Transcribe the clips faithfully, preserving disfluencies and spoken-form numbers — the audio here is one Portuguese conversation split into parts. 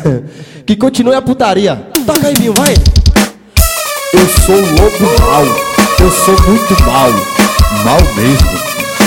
Que continue a putaria. Toca aí, Binho, vai. Eu sou o lobo mau, eu sou muito mau, mal mesmo.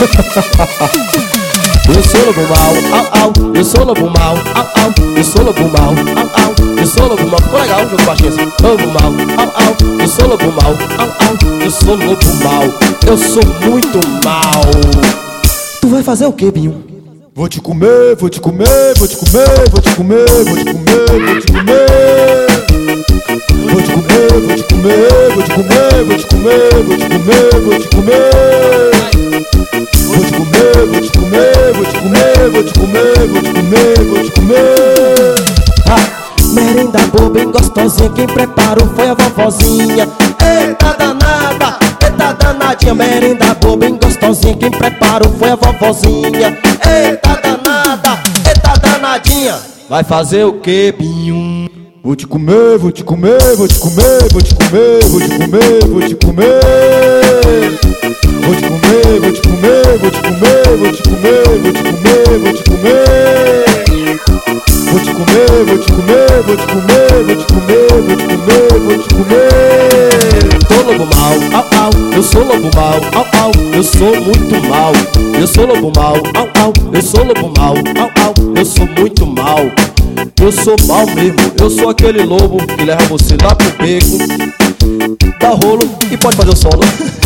Eu sou lobo mau, au, au. Eu sou lobo mau, au, au. Eu sou lobo mau, au, au. Eu sou lobo mau. Ficou legal o jogo baixinho assim. Lobo mau, au, au. Eu sou lobo mau, au, au. Eu sou lobo mau. Eu sou muito mau. Tu vai fazer o que, Binho? Vou te comer, vou te comer, vou te comer, vou te comer, vou te comer, vou te comer. Vou te comer, vou te comer, vou te comer, vou te comer, vou te comer, vou te comer. Vou te comer, vou te comer, vou te comer, vou te comer, vou te comer, vou te comer. Ah, merenda boa, bem gostosinha. Quem preparou foi a vovozinha. Eita danada, eita danadinha. Merenda boa, bem gostosinha. Quem preparou foi a vovozinha. Eita danada, eita danadinha. Vai fazer o que, Binho? Vou te comer, vou te comer, vou te comer, vou te comer, vou te comer, vou te comer. Vou te comer, vou te comer, vou te comer, vou te comer, vou te comer, vou te comer. Vou te comer, vou te comer, vou te comer, vou te comer, vou te comer, vou te comer. Sou lobo mau, au, au. Eu sou lobo mau, au, au. Eu sou muito mau. Eu sou lobo mau, au, au. Eu sou lobo mau, au, au. Eu sou muito mau. Eu sou mau mesmo. Eu sou aquele lobo que leva você lá pro beco, dá rolo e pode fazer o solo.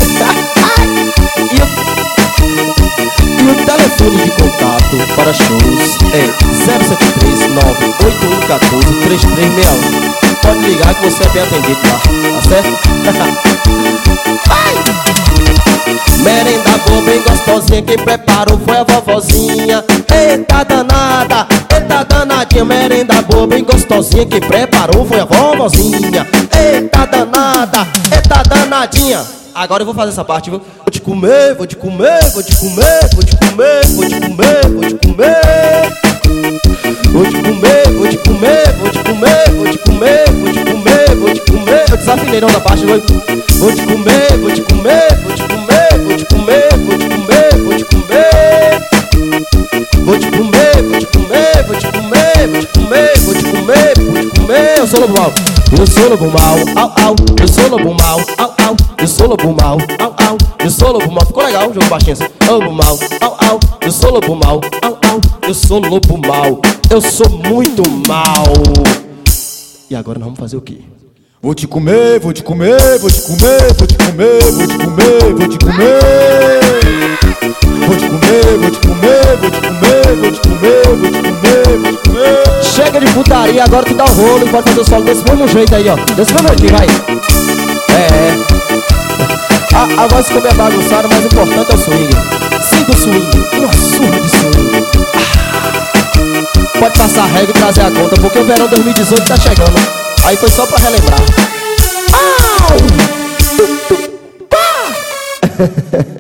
E o, e o telefone de contato para shows é zero sete três nove oito um um quatro três três seis um. Pode ligar que você é bem atendido lá, tá certo? Vai! Merenda boa, bem gostosinha. Quem preparou foi a vovozinha. Eita danada, eita danadinha. Merenda boa, bem gostosinha. Quem preparou foi a vovozinha. Eita danada, eita danadinha. Agora eu vou fazer essa parte, viu? Vou te comer, vou te comer, vou te comer, vou te comer, vou te comer, vou te comer. Vou te comer, vou te comer, vou te comer, vou te comer, vou te comer, vou te comer. Eu desafinei não da parte, vou. Vou te comer, vou te comer, vou te comer, vou te comer, vou te comer, vou te comer. Vou te comer, vou te comer, vou te comer, vou te comer, vou te comer, vou te comer. Eu sou lobo mau, eu sou lobo mau, au, au. Eu sou lobo mau, au, au. Eu sou lobo mau, au, au. Eu sou lobo mau. Ficou legal o jogo baixinho assim. Lobo mau, au, au. Eu sou lobo mau, au, au. Eu sou lobo mau. Eu sou muito mau. E agora nós vamos fazer o quê? Vou te comer, vou te comer, vou te comer, vou te comer, vou te comer, vou te comer. Vou te comer, vou te comer, vou te comer, vou te comer, vou te comer, vou te comer. Chega de putaria, agora tu dá o rolo e pode fazer o solo desse mesmo jeito aí, ó. Desse mesmo jeito, vai. É, é. A, a voz ficou meio bagunçada, mas o importante é o swing. Sinta o swing, uma surra de swing. Ah. Pode passar a regra e trazer a conta, porque o verão dois mil e dezoito tá chegando. Aí foi só pra relembrar. Au! Tu, tu, pá!